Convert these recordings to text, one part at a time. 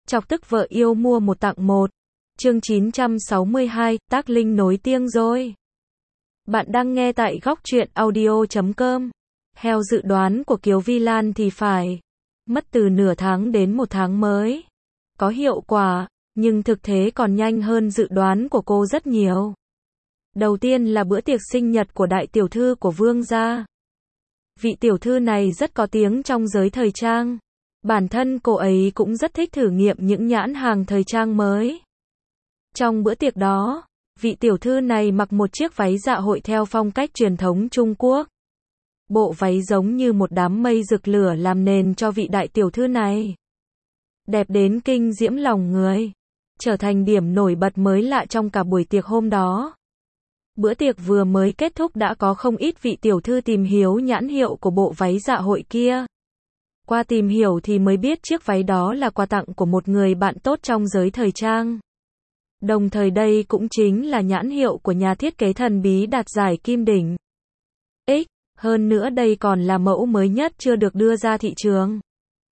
Chọc tức vợ yêu mua một tặng một. Chương 962, Tác Linh nối tiếng rồi. Bạn đang nghe tại góc truyện audio.com. Theo dự đoán của Kiều Vi Lan thì phải mất từ nửa tháng đến một tháng mới có hiệu quả, nhưng thực tế còn nhanh hơn dự đoán của cô rất nhiều. Đầu tiên là bữa tiệc sinh nhật của đại tiểu thư của Vương gia. Vị tiểu thư này rất có tiếng trong giới thời trang. Bản thân cô ấy cũng rất thích thử nghiệm những nhãn hàng thời trang mới. Trong bữa tiệc đó, vị tiểu thư này mặc một chiếc váy dạ hội theo phong cách truyền thống Trung Quốc. Bộ váy giống như một đám mây rực lửa làm nền cho vị đại tiểu thư này. Đẹp đến kinh diễm lòng người, trở thành điểm nổi bật mới lạ trong cả buổi tiệc hôm đó. Bữa tiệc vừa mới kết thúc đã có không ít vị tiểu thư tìm hiểu nhãn hiệu của bộ váy dạ hội kia. Qua tìm hiểu thì mới biết chiếc váy đó là quà tặng của một người bạn tốt trong giới thời trang. Đồng thời đây cũng chính là nhãn hiệu của nhà thiết kế thần bí đạt giải Kim Đỉnh X. Hơn nữa đây còn là mẫu mới nhất chưa được đưa ra thị trường.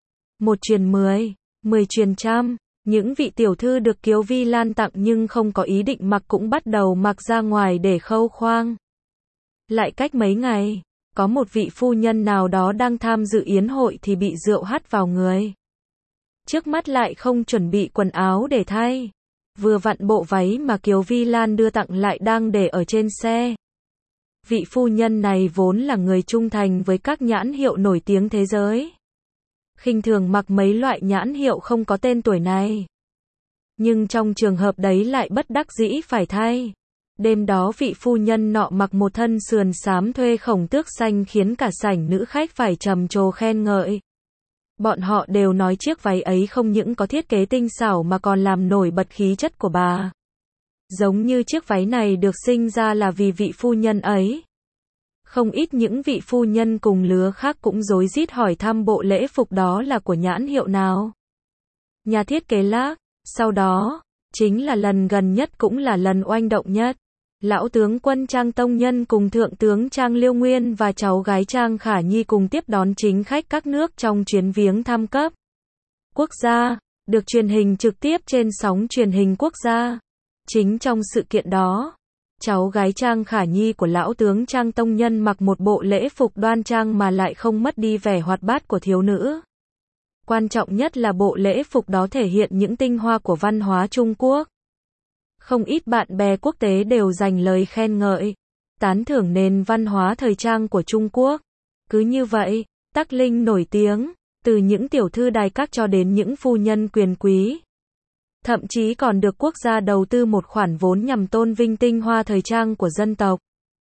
1 truyền 10, 10 truyền trăm. Những vị tiểu thư được Kiều Vi Lan tặng nhưng không có ý định mặc cũng bắt đầu mặc ra ngoài để khâu khoang. Lại cách mấy ngày, có một vị phu nhân nào đó đang tham dự yến hội thì bị rượu hắt vào người. Trước mắt lại không chuẩn bị quần áo để thay. Vừa vặn bộ váy mà Kiều Vi Lan đưa tặng lại đang để ở trên xe. Vị phu nhân này vốn là người trung thành với các nhãn hiệu nổi tiếng thế giới. Khinh thường mặc mấy loại nhãn hiệu không có tên tuổi này. Nhưng trong trường hợp đấy lại bất đắc dĩ phải thay. Đêm đó vị phu nhân nọ mặc một thân sườn xám thuê khổng tước xanh khiến cả sảnh nữ khách phải trầm trồ khen ngợi. Bọn họ đều nói chiếc váy ấy không những có thiết kế tinh xảo mà còn làm nổi bật khí chất của bà. Giống như chiếc váy này được sinh ra là vì vị phu nhân ấy. Không ít những vị phu nhân cùng lứa khác cũng rối rít hỏi thăm bộ lễ phục đó là của nhãn hiệu nào. Nhà thiết kế Lác. Sau đó, chính là lần gần nhất cũng là lần oanh động nhất. Lão tướng quân Trang Tông Nhân cùng thượng tướng Trang Liêu Nguyên và cháu gái Trang Khả Nhi cùng tiếp đón chính khách các nước trong chuyến viếng thăm cấp quốc gia, được truyền hình trực tiếp trên sóng truyền hình quốc gia. Chính trong sự kiện đó, cháu gái Trang Khả Nhi của lão tướng Trang Tông Nhân mặc một bộ lễ phục đoan trang mà lại không mất đi vẻ hoạt bát của thiếu nữ. Quan trọng nhất là bộ lễ phục đó thể hiện những tinh hoa của văn hóa Trung Quốc. Không ít bạn bè quốc tế đều dành lời khen ngợi, tán thưởng nền văn hóa thời trang của Trung Quốc. Cứ như vậy, Tác Linh nổi tiếng, từ những tiểu thư đài các cho đến những phu nhân quyền quý. Thậm chí còn được quốc gia đầu tư một khoản vốn nhằm tôn vinh tinh hoa thời trang của dân tộc.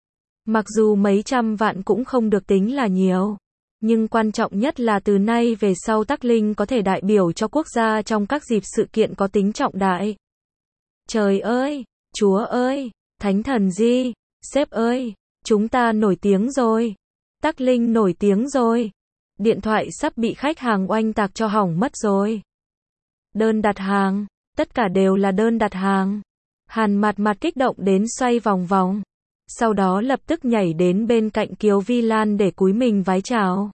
Mặc dù mấy trăm vạn cũng không được tính là nhiều. Nhưng quan trọng nhất là từ nay về sau Tác Linh có thể đại biểu cho quốc gia trong các dịp sự kiện có tính trọng đại. Trời ơi, Chúa ơi, Thánh Thần Di, sếp ơi, chúng ta nổi tiếng rồi. Tác Linh nổi tiếng rồi. Điện thoại sắp bị khách hàng oanh tạc cho hỏng mất rồi. Đơn đặt hàng, tất cả đều là đơn đặt hàng. Hàn Mạt kích động đến xoay vòng vòng. Sau đó lập tức nhảy đến bên cạnh Kiều Vi Lan để cúi mình vái chào.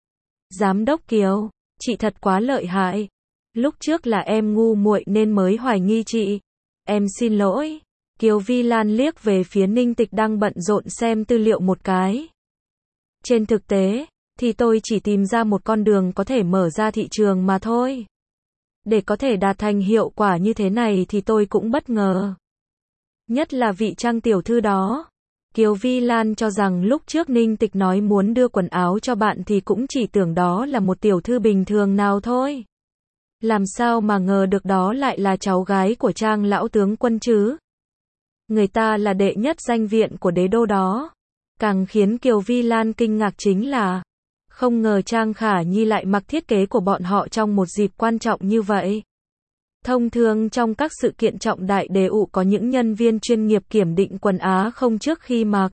Giám đốc Kiều, chị thật quá lợi hại. Lúc trước là em ngu muội nên mới hoài nghi chị. Em xin lỗi. Kiều Vi Lan liếc về phía Ninh Tịch đang bận rộn xem tư liệu một cái. Trên thực tế, thì tôi chỉ tìm ra một con đường có thể mở ra thị trường mà thôi. Để có thể đạt thành hiệu quả như thế này thì tôi cũng bất ngờ. Nhất là vị Trang tiểu thư đó. Kiều Vi Lan cho rằng lúc trước Ninh Tịch nói muốn đưa quần áo cho bạn thì cũng chỉ tưởng đó là một tiểu thư bình thường nào thôi. Làm sao mà ngờ được đó lại là cháu gái của Trang lão tướng quân chứ? Người ta là đệ nhất danh viện của đế đô đó. Càng khiến Kiều Vi Lan kinh ngạc chính là không ngờ Trang Khả Nhi lại mặc thiết kế của bọn họ trong một dịp quan trọng như vậy. Thông thường trong các sự kiện trọng đại đều có những nhân viên chuyên nghiệp kiểm định quần áo không trước khi mặc.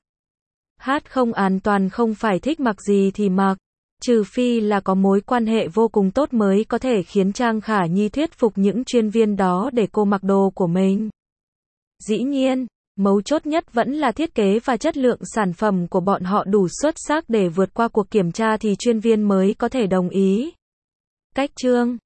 Hát không an toàn không phải thích mặc gì thì mặc. Trừ phi là có mối quan hệ vô cùng tốt mới có thể khiến Trang Khả Nhi thuyết phục những chuyên viên đó để cô mặc đồ của mình. Dĩ nhiên, mấu chốt nhất vẫn là thiết kế và chất lượng sản phẩm của bọn họ đủ xuất sắc để vượt qua cuộc kiểm tra thì chuyên viên mới có thể đồng ý. Cách chương